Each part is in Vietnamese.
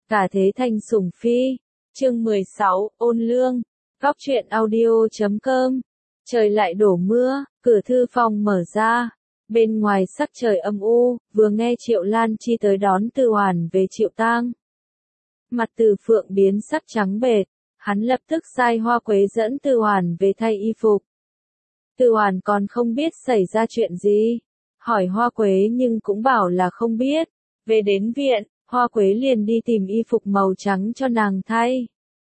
Cả thế thành sủng phi. Chương 16, ôn lương. Góc truyện audio.com. Trời lại đổ mưa, cửa thư phòng mở ra. Bên ngoài sắc trời âm u, vừa nghe Triệu Lan Chi tới đón Từ Hoản về Triệu tang. Mặt Từ Phượng biến sắc trắng bệch, hắn lập tức sai Hoa Quế dẫn Từ Hoản về thay y phục. Từ Hoản còn không biết xảy ra chuyện gì, hỏi Hoa Quế nhưng cũng bảo là không biết. Về đến viện, Hoa Quế liền đi tìm y phục màu trắng cho nàng thay.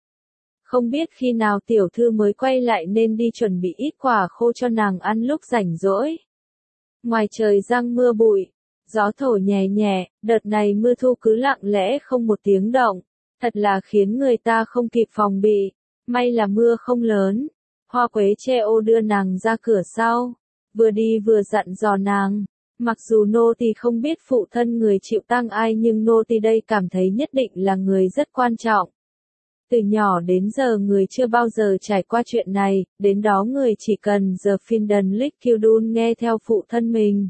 Không biết khi nào tiểu thư mới quay lại nên đi chuẩn bị ít quả khô cho nàng ăn lúc rảnh rỗi. Ngoài trời giăng mưa bụi, gió thổi nhẹ nhẹ, đợt này mưa thu cứ lặng lẽ không một tiếng động, thật là khiến người ta không kịp phòng bị. May là mưa không lớn. Hoa Quế che ô đưa nàng ra cửa sau, vừa đi vừa dặn dò nàng. Mặc dù nô tỳ không biết phụ thân người Triệu tang ai nhưng nô tỳ đây cảm thấy nhất định là người rất quan trọng. Từ nhỏ đến giờ người chưa bao giờ trải qua chuyện này, đến đó người chỉ cần giờ phiên đần lích kiêu đun nghe theo phụ thân mình.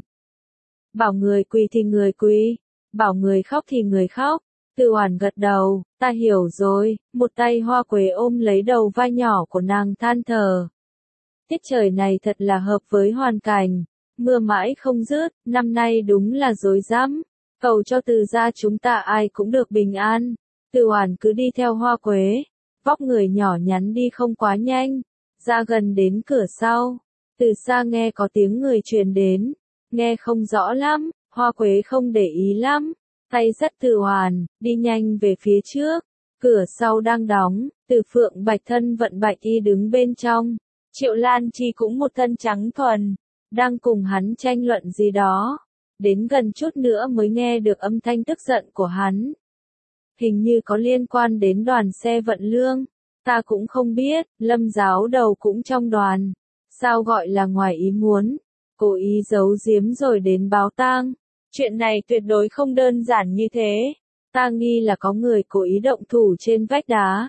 Bảo người quỳ thì người quỳ, bảo người khóc thì người khóc. Từ Hoản gật đầu, ta hiểu rồi, một tay Hoa Quế ôm lấy đầu vai nhỏ của nàng than thở. Tiết trời này thật là hợp với hoàn cảnh. Mưa mãi không dứt, năm nay đúng là rối rắm. Cầu cho Từ gia chúng ta ai cũng được bình an. Từ Hoản cứ đi theo Hoa Quế, vóc người nhỏ nhắn đi không quá nhanh, ra gần đến cửa sau. Từ xa nghe có tiếng người truyền đến, nghe không rõ lắm, Hoa Quế không để ý lắm, tay dắt Từ Hoản, đi nhanh về phía trước. Cửa sau đang đóng, Từ Phượng Bạch thân vận bạch y đứng bên trong. Triệu Lan Chi cũng một thân trắng thuần, đang cùng hắn tranh luận gì đó. Đến gần chút nữa mới nghe được âm thanh tức giận của hắn. Hình như có liên quan đến đoàn xe vận lương. Ta cũng không biết, Lâm giáo đầu cũng trong đoàn. Sao gọi là ngoài ý muốn? Cố ý giấu giếm rồi đến báo tang. Chuyện này tuyệt đối không đơn giản như thế. Ta nghi là có người cố ý động thủ trên vách đá.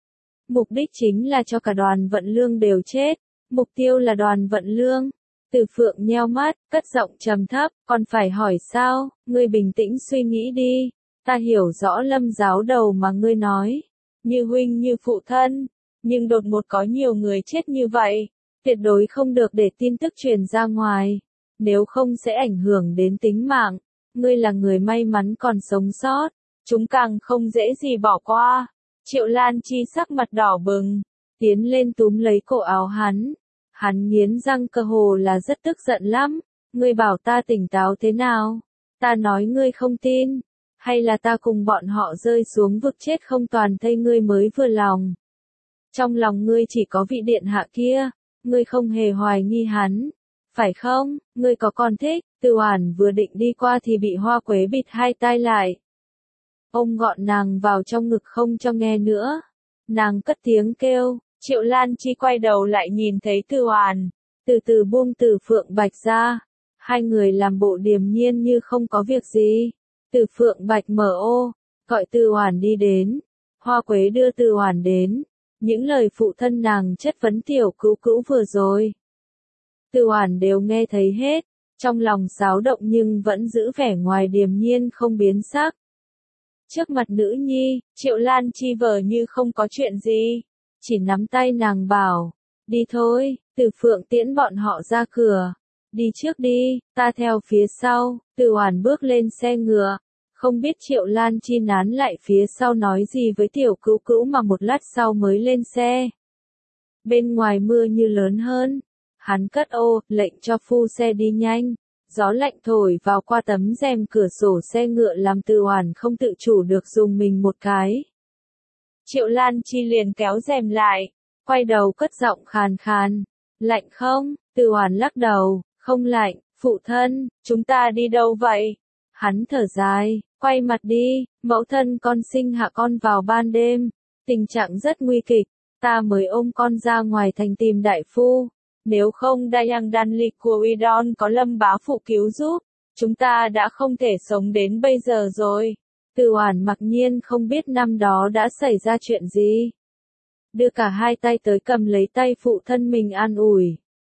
Mục đích chính là cho cả đoàn vận lương đều chết. Mục tiêu là đoàn vận lương. Từ Phượng nheo mắt, cất giọng trầm thấp, còn phải hỏi sao? Ngươi bình tĩnh suy nghĩ đi. Ta hiểu rõ Lâm giáo đầu mà ngươi nói, như huynh như phụ thân, nhưng đột ngột có nhiều người chết như vậy, tuyệt đối không được để tin tức truyền ra ngoài, nếu không sẽ ảnh hưởng đến tính mạng. Ngươi là người may mắn còn sống sót, chúng càng không dễ gì bỏ qua. Triệu Lan Chi sắc mặt đỏ bừng, tiến lên túm lấy cổ áo hắn. Hắn nghiến răng cơ hồ là rất tức giận lắm. Ngươi bảo ta tỉnh táo thế nào? Ta nói ngươi không tin. Hay là ta cùng bọn họ rơi xuống vực chết không toàn thây ngươi mới vừa lòng. Trong lòng ngươi chỉ có vị điện hạ kia, ngươi không hề hoài nghi hắn, phải không? Ngươi có còn thích? Từ Hoản vừa định đi qua thì bị Hoa Quế bịt hai tai lại. Ông gọn nàng vào trong ngực không cho nghe nữa. Nàng cất tiếng kêu, Triệu Lan Chi quay đầu lại nhìn thấy Từ Hoản, từ từ buông Từ Phượng Bạch ra. Hai người làm bộ điềm nhiên như không có việc gì. Từ Phượng Bạch mở ô, gọi Từ Hoản đi đến. Hoa Quế đưa Từ Hoản đến. Những lời phụ thân nàng chất vấn tiểu cữu cữu vừa rồi, Từ Hoản đều nghe thấy hết, trong lòng xáo động nhưng vẫn giữ vẻ ngoài điềm nhiên không biến sắc. Trước mặt nữ nhi, Triệu Lan Chi vờ như không có chuyện gì, chỉ nắm tay nàng bảo, đi thôi. Từ Phượng tiễn bọn họ ra cửa. Đi trước đi, ta theo phía sau. Từ Hoản bước lên xe ngựa, không biết Triệu Lan Chi nán lại phía sau nói gì với tiểu cữu cữu mà một lát sau mới lên xe. Bên ngoài mưa như lớn hơn, hắn cất ô, lệnh cho phu xe đi nhanh. Gió lạnh thổi vào qua tấm rèm cửa sổ xe ngựa làm Từ Hoản không tự chủ được dùng mình một cái. Triệu Lan Chi liền kéo rèm lại, quay đầu cất giọng khàn khàn, lạnh không? Từ Hoản lắc đầu, không lạnh. Phụ thân, chúng ta đi đâu vậy? Hắn thở dài, quay mặt đi. Mẫu thân con sinh hạ con vào ban đêm, tình trạng rất nguy kịch, ta mới ôm con ra ngoài thành tìm đại phu. Nếu không Dayang Đan Lịch của Udon có Lâm bá phụ cứu giúp, chúng ta đã không thể sống đến bây giờ rồi. Từ Hoản mặc nhiên không biết năm đó đã xảy ra chuyện gì. Đưa cả hai tay tới cầm lấy tay phụ thân mình an ủi.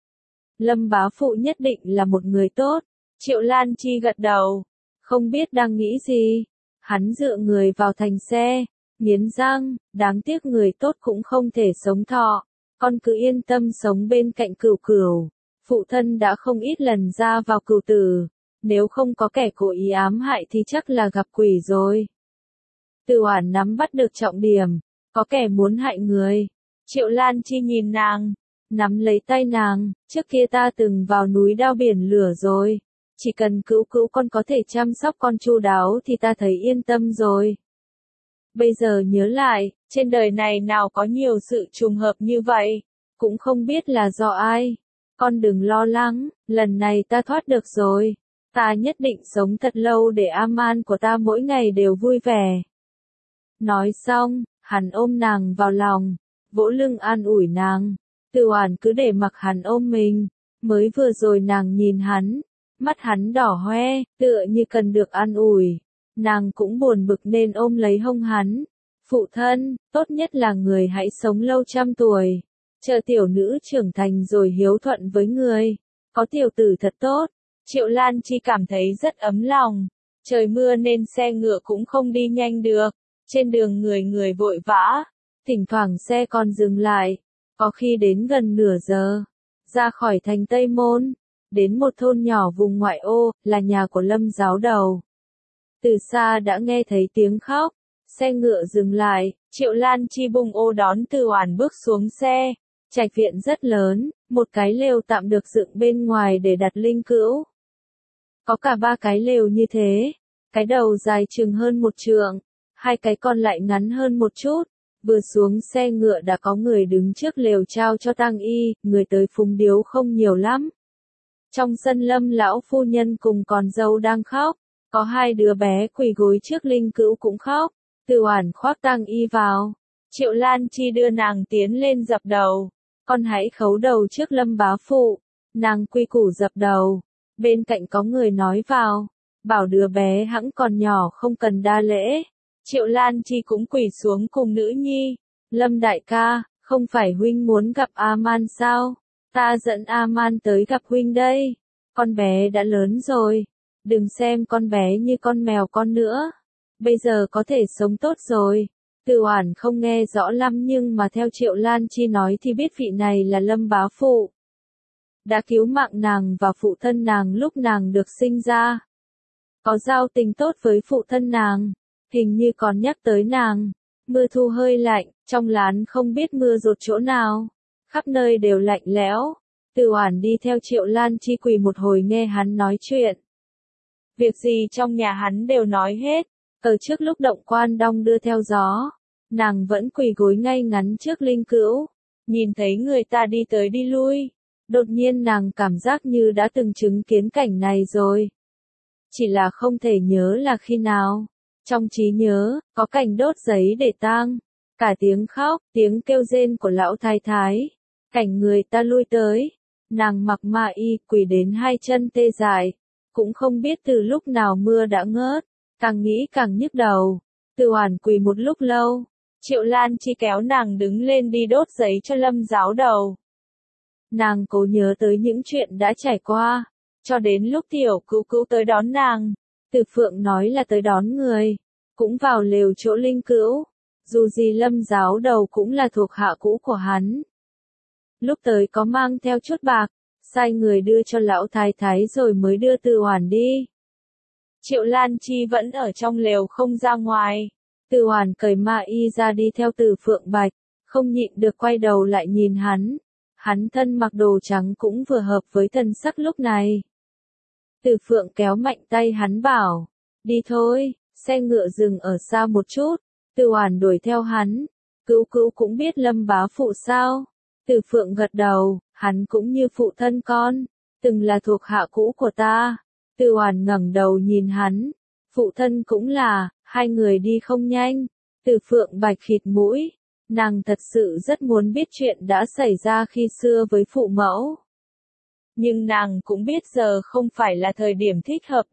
Lâm bá phụ nhất định là một người tốt. Triệu Lan Chi gật đầu, không biết đang nghĩ gì. Hắn dựa người vào thành xe, nghiến răng, đáng tiếc người tốt cũng không thể sống thọ. Con cứ yên tâm sống bên cạnh Cửu Cửu. Phụ thân đã không ít lần ra vào cửu tử. Nếu không có kẻ cố ý ám hại thì chắc là gặp quỷ rồi. Từ Oản nắm bắt được trọng điểm. Có kẻ muốn hại người. Triệu Lan Chi nhìn nàng, nắm lấy tay nàng, trước kia ta từng vào núi đao biển lửa rồi. Chỉ cần Cửu Cửu con có thể chăm sóc con chu đáo thì ta thấy yên tâm rồi. Bây giờ nhớ lại, trên đời này nào có nhiều sự trùng hợp như vậy, cũng không biết là do ai. Con đừng lo lắng, lần này ta thoát được rồi. Ta nhất định sống thật lâu để A-man của ta mỗi ngày đều vui vẻ. Nói xong, hắn ôm nàng vào lòng, vỗ lưng an ủi nàng. Từ Oản cứ để mặc hắn ôm mình. Mới vừa rồi nàng nhìn hắn, mắt hắn đỏ hoe, tựa như cần được an ủi. Nàng cũng buồn bực nên ôm lấy hông hắn. Phụ thân, tốt nhất là người hãy sống lâu trăm tuổi. Chờ tiểu nữ trưởng thành rồi hiếu thuận với người. Có tiểu tử thật tốt. Triệu Lan Chi cảm thấy rất ấm lòng. Trời mưa nên xe ngựa cũng không đi nhanh được. Trên đường người người vội vã. Thỉnh thoảng xe còn dừng lại. Có khi đến gần nửa giờ. Ra khỏi thành Tây Môn. Đến một thôn nhỏ vùng ngoại ô, là nhà của Lâm giáo đầu. Từ xa đã nghe thấy tiếng khóc. Xe ngựa dừng lại. Triệu Lan Chi bung ô đón Từ Oản bước xuống xe. Trạch viện rất lớn, một cái lều tạm được dựng bên ngoài để đặt linh cữu. Có cả 3 cái lều như thế. Cái đầu dài chừng hơn 1 trượng, 2 cái còn lại ngắn hơn một chút. Vừa xuống xe ngựa đã có người đứng trước lều trao cho tang y, người tới phúng điếu không nhiều lắm. Trong sân Lâm lão phu nhân cùng con dâu đang khóc, có 2 đứa bé quỳ gối trước linh cữu cũng khóc. Từ Oản khoác tang y vào. Triệu Lan Chi đưa nàng tiến lên dập đầu. Con hãy khấu đầu trước Lâm bá phụ. Nàng quy củ dập đầu. Bên cạnh có người nói vào. Bảo đứa bé hẵng còn nhỏ không cần đa lễ. Triệu Lan Chi cũng quỳ xuống cùng nữ nhi. Lâm đại ca, không phải huynh muốn gặp A-man sao? Ta dẫn A-man tới gặp huynh đây. Con bé đã lớn rồi. Đừng xem con bé như con mèo con nữa. Bây giờ có thể sống tốt rồi. Từ Oản không nghe rõ lắm nhưng mà theo Triệu Lan Chi nói thì biết vị này là Lâm bá phụ. Đã cứu mạng nàng và phụ thân nàng lúc nàng được sinh ra. Có giao tình tốt với phụ thân nàng. Hình như còn nhắc tới nàng. Mưa thu hơi lạnh, trong lán không biết mưa rột chỗ nào. Khắp nơi đều lạnh lẽo. Từ Oản đi theo Triệu Lan Chi quỳ một hồi nghe hắn nói chuyện. Việc gì trong nhà hắn đều nói hết. Ở trước lúc động quan đong đưa theo gió, nàng vẫn quỳ gối ngay ngắn trước linh cữu, nhìn thấy người ta đi tới đi lui. Đột nhiên nàng cảm giác như đã từng chứng kiến cảnh này rồi. Chỉ là không thể nhớ là khi nào. Trong trí nhớ, có cảnh đốt giấy để tang, cả tiếng khóc, tiếng kêu rên của lão thái thái, cảnh người ta lui tới. Nàng mặc ma y quỳ đến 2 chân tê dại, cũng không biết từ lúc nào mưa đã ngớt. Càng nghĩ càng nhức đầu. Từ Oản quỳ một lúc lâu. Triệu Lan Chi kéo nàng đứng lên đi đốt giấy cho Lâm giáo đầu. Nàng cố nhớ tới những chuyện đã trải qua. Cho đến lúc tiểu Cữu Cữu tới đón nàng. Từ Phượng nói là tới đón người. Cũng vào lều chỗ linh cữu. Dù gì Lâm giáo đầu cũng là thuộc hạ cũ của hắn. Lúc tới có mang theo chút bạc. Sai người đưa cho lão thái thái rồi mới đưa Từ Oản đi. Triệu Lan Chi vẫn ở trong lều không ra ngoài. Từ Oản cởi ma y ra đi theo Từ Phượng Bạch, không nhịn được quay đầu lại nhìn hắn. Hắn thân mặc đồ trắng cũng vừa hợp với thần sắc lúc này. Từ Phượng kéo mạnh tay hắn bảo, đi thôi, xe ngựa dừng ở xa một chút. Từ Oản đuổi theo hắn. Cữu Cữu cũng biết Lâm bá phụ sao? Từ Phượng gật đầu, hắn cũng như phụ thân con, từng là thuộc hạ cũ của ta. Từ Oản ngẩng đầu nhìn hắn, phụ thân cũng là, 2 người đi không nhanh. Từ Phượng Bạch khịt mũi, nàng thật sự rất muốn biết chuyện đã xảy ra khi xưa với phụ mẫu. Nhưng nàng cũng biết giờ không phải là thời điểm thích hợp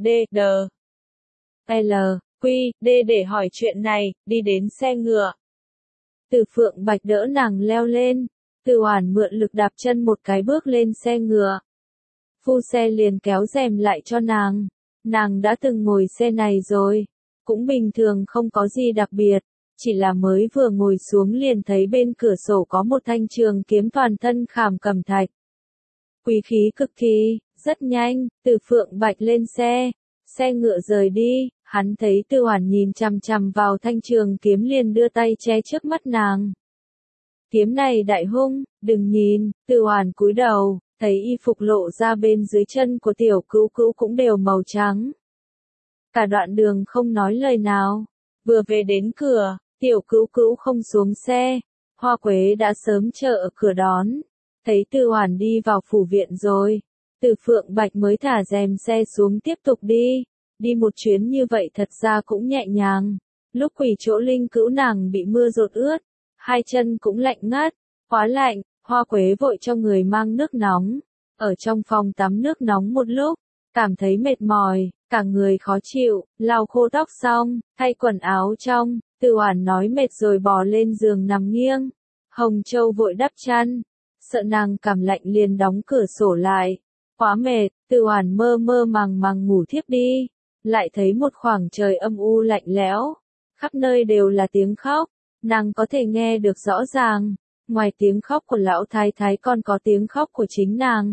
để hỏi chuyện này, đi đến xe ngựa. Từ Phượng Bạch đỡ nàng leo lên, Từ Oản mượn lực đạp chân một cái bước lên xe ngựa. Phu xe liền kéo rèm lại cho nàng. Nàng đã từng ngồi xe này rồi. cũng bình thường không có gì đặc biệt, chỉ là mới vừa ngồi xuống liền thấy bên cửa sổ có một thanh trường kiếm toàn thân khảm cẩm thạch. Quý khí cực kỳ, rất nhanh, Từ Phượng Bạch lên xe ngựa rời đi, hắn thấy Từ Hoản nhìn chằm chằm vào thanh trường kiếm liền đưa tay che trước mắt nàng. Kiếm này đại hung, đừng nhìn, Từ Hoản cúi đầu, thấy y phục lộ ra bên dưới chân của tiểu cữu cữu cũng đều màu trắng. Cả đoạn đường không nói lời nào, vừa về đến cửa, tiểu cữu cữu không xuống xe, Hoa Quế đã sớm chờ ở cửa đón, thấy Từ Hoản đi vào phủ viện rồi, Từ Phượng Bạch mới thả rèm xe xuống tiếp tục đi một chuyến như vậy thật ra cũng nhẹ nhàng, lúc quỳ chỗ linh cữu nàng bị mưa dột ướt, hai chân cũng lạnh ngắt, quá lạnh, Hoa Quế vội cho người mang nước nóng, ở trong phòng tắm nước nóng một lúc, cảm thấy mệt mỏi, cả người khó chịu, lau khô tóc xong, thay quần áo trong, Từ Hoản nói mệt rồi bò lên giường nằm nghiêng, Hồng Châu vội đắp chăn, sợ nàng cảm lạnh liền đóng cửa sổ lại, quá mệt, Từ Hoản mơ mơ màng màng ngủ thiếp đi, lại thấy một khoảng trời âm u lạnh lẽo, khắp nơi đều là tiếng khóc, nàng có thể nghe được rõ ràng, ngoài tiếng khóc của lão thái thái còn có tiếng khóc của chính nàng.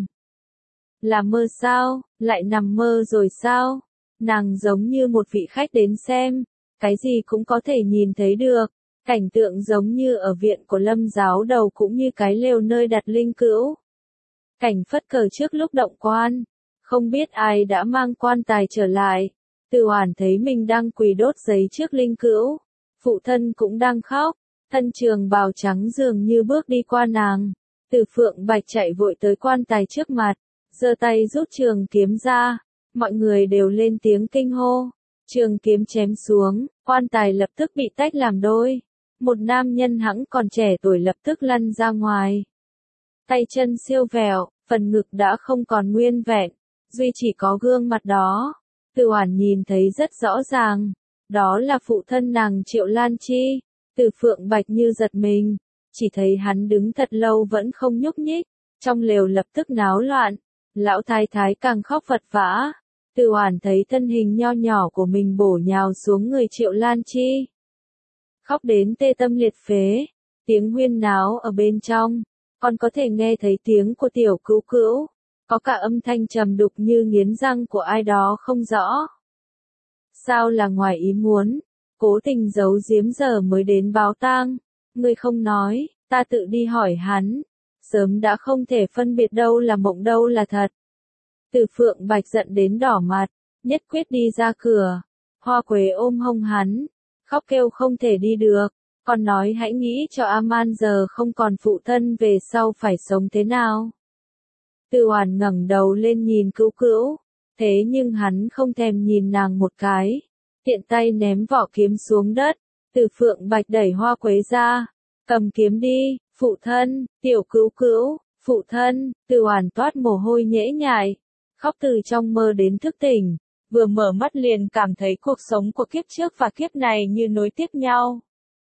Là mơ sao, lại nằm mơ rồi sao? Nàng giống như một vị khách đến xem, cái gì cũng có thể nhìn thấy được, cảnh tượng giống như ở viện của Lâm giáo đầu cũng như cái lều nơi đặt linh cữu. Cảnh phất cờ trước lúc động quan, không biết ai đã mang quan tài trở lại, Từ Hoản thấy mình đang quỳ đốt giấy trước linh cữu, phụ thân cũng đang khóc, thân trường bào trắng dường như bước đi qua nàng, Từ Phượng Bạch chạy vội tới quan tài trước mặt, giơ tay rút trường kiếm ra, mọi người đều lên tiếng kinh hô, trường kiếm chém xuống, quan tài lập tức bị tách làm đôi, một nam nhân hẵng còn trẻ tuổi lập tức lăn ra ngoài. Tay chân siêu vẹo, phần ngực đã không còn nguyên vẹn, duy chỉ có gương mặt đó, Từ Hoản nhìn thấy rất rõ ràng, đó là phụ thân nàng Triệu Lan Chi. Từ Phượng Bạch như giật mình, chỉ thấy hắn đứng thật lâu vẫn không nhúc nhích, trong lều lập tức náo loạn, lão thái thái càng khóc vật vã, Từ Hoản thấy thân hình nho nhỏ của mình bổ nhào xuống người Triệu Lan Chi. Khóc đến tê tâm liệt phế, tiếng huyên náo ở bên trong, còn có thể nghe thấy tiếng của tiểu cữu cữu, có cả âm thanh trầm đục như nghiến răng của ai đó không rõ. Sao là ngoài ý muốn, cố tình giấu giếm giờ mới đến báo tang, ngươi không nói, ta tự đi hỏi hắn, sớm đã không thể phân biệt đâu là mộng đâu là thật. Từ Phượng Bạch giận đến đỏ mặt, nhất quyết đi ra cửa, Hoa Quế ôm hông hắn, khóc kêu không thể đi được, còn nói hãy nghĩ cho Aman giờ không còn phụ thân về sau phải sống thế nào. Từ Hoản ngẩng đầu lên nhìn cữu cữu, thế nhưng hắn không thèm nhìn nàng một cái, tiện tay ném vỏ kiếm xuống đất, Từ Phượng Bạch đẩy Hoa Quế ra, cầm kiếm đi, phụ thân, tiểu cữu cữu, phụ thân, Từ Hoản toát mồ hôi nhễ nhại, khóc từ trong mơ đến thức tỉnh, vừa mở mắt liền cảm thấy cuộc sống của kiếp trước và kiếp này như nối tiếp nhau.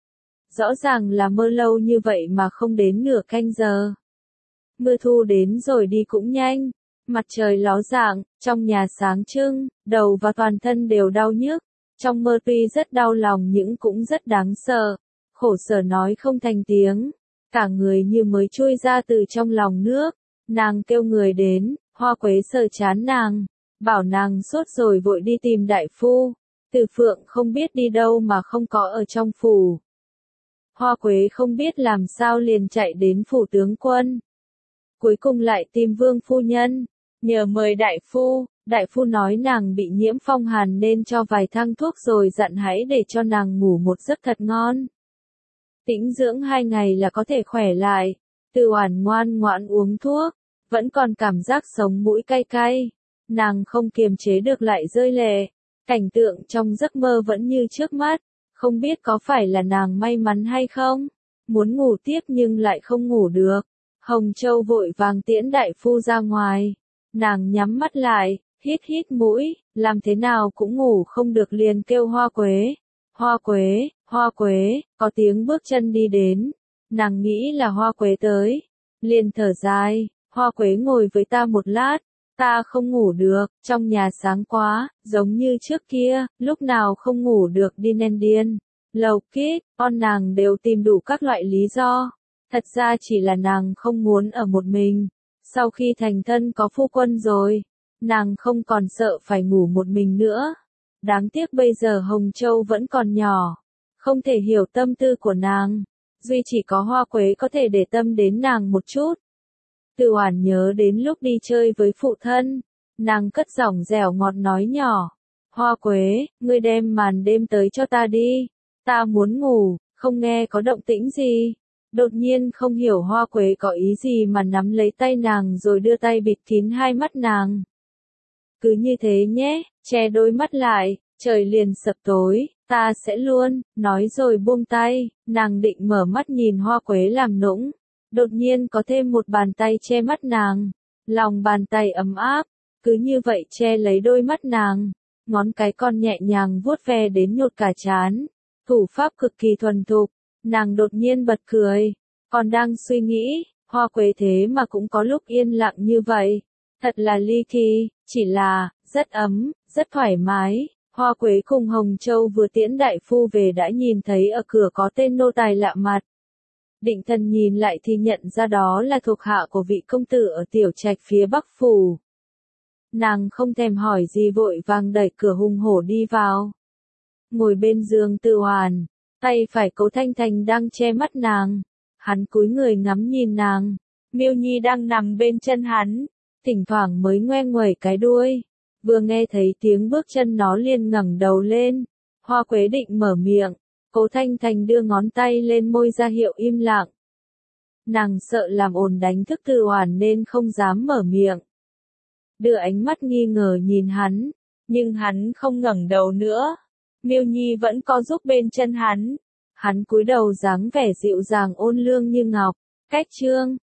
Rõ ràng là mơ lâu như vậy mà không đến nửa canh giờ. Mưa thu đến rồi đi cũng nhanh, mặt trời ló dạng, trong nhà sáng trưng, đầu và toàn thân đều đau nhức, trong mơ tuy rất đau lòng nhưng cũng rất đáng sợ, khổ sở nói không thành tiếng, cả người như mới chui ra từ trong lòng nước, nàng kêu người đến, Hoa Quế sờ chán nàng, bảo nàng sốt rồi vội đi tìm đại phu, Từ Phượng không biết đi đâu mà không có ở trong phủ. Hoa Quế không biết làm sao liền chạy đến phủ tướng quân. Cuối cùng lại tìm Vương phu nhân, nhờ mời đại phu nói nàng bị nhiễm phong hàn nên cho vài thang thuốc rồi dặn hãy để cho nàng ngủ một giấc thật ngon. Tĩnh dưỡng 2 ngày là có thể khỏe lại, Từ Hoản ngoan ngoãn uống thuốc, vẫn còn cảm giác sống mũi cay cay, nàng không kiềm chế được lại rơi lệ, cảnh tượng trong giấc mơ vẫn như trước mắt, không biết có phải là nàng may mắn hay không, muốn ngủ tiếp nhưng lại không ngủ được. Hồng Châu vội vàng tiễn đại phu ra ngoài, nàng nhắm mắt lại, hít hít mũi, làm thế nào cũng ngủ không được liền kêu Hoa Quế. Hoa Quế, Hoa Quế, có tiếng bước chân đi đến, nàng nghĩ là Hoa Quế tới, liền thở dài, Hoa Quế ngồi với ta một lát, Ta không ngủ được, trong nhà sáng quá, giống như trước kia, lúc nào không ngủ được điên. Lầu Kít, con nàng đều tìm đủ các loại lý do. Thật ra chỉ là nàng không muốn ở một mình. Sau khi thành thân có phu quân rồi, nàng không còn sợ phải ngủ một mình nữa. Đáng tiếc bây giờ Hồng Châu vẫn còn nhỏ, không thể hiểu tâm tư của nàng. Duy chỉ có Hoa Quế có thể để tâm đến nàng một chút. Từ Oản nhớ đến lúc đi chơi với phụ thân, nàng cất giọng dẻo ngọt nói nhỏ. Hoa Quế, ngươi đem màn đêm tới cho ta đi. Ta muốn ngủ, không nghe có động tĩnh gì. Đột nhiên không hiểu Hoa Quế có ý gì mà nắm lấy tay nàng rồi đưa tay bịt kín hai mắt nàng. Cứ như thế nhé, che đôi mắt lại, trời liền sập tối, ta sẽ luôn, nói rồi buông tay, nàng định mở mắt nhìn Hoa Quế làm nũng. Đột nhiên có thêm một bàn tay che mắt nàng, lòng bàn tay ấm áp, cứ như vậy che lấy đôi mắt nàng, ngón cái con nhẹ nhàng vuốt ve đến nhột cả trán, thủ pháp cực kỳ thuần thục, nàng đột nhiên bật cười, còn đang suy nghĩ, Hoa Quế thế mà cũng có lúc yên lặng như vậy, thật là ly kỳ, chỉ là, rất ấm, rất thoải mái. Hoa Quế cùng Hồng Châu vừa tiễn đại phu về đã nhìn thấy ở cửa có tên nô tài lạ mặt. Định Thần nhìn lại thì nhận ra đó là thuộc hạ của vị công tử ở tiểu trạch phía Bắc phủ. Nàng không thèm hỏi gì vội vàng đẩy cửa hùng hổ đi vào. Ngồi bên giường Từ Oản, tay phải Cố Thanh Thành đang che mắt nàng. Hắn cúi người ngắm nhìn nàng. Miêu Nhi đang nằm bên chân hắn, thỉnh thoảng mới ngoe nguẩy cái đuôi. Vừa nghe thấy tiếng bước chân nó liền ngẩng đầu lên. Hoa Quế định mở miệng, Cố Thanh Thành đưa ngón tay lên môi ra hiệu im lặng. Nàng sợ làm ồn đánh thức Từ Oản nên không dám mở miệng. Đưa ánh mắt nghi ngờ nhìn hắn, nhưng hắn không ngẩng đầu nữa. Miêu Nhi vẫn co giúp bên chân hắn. Hắn cúi đầu dáng vẻ dịu dàng ôn lương như ngọc. Cách chương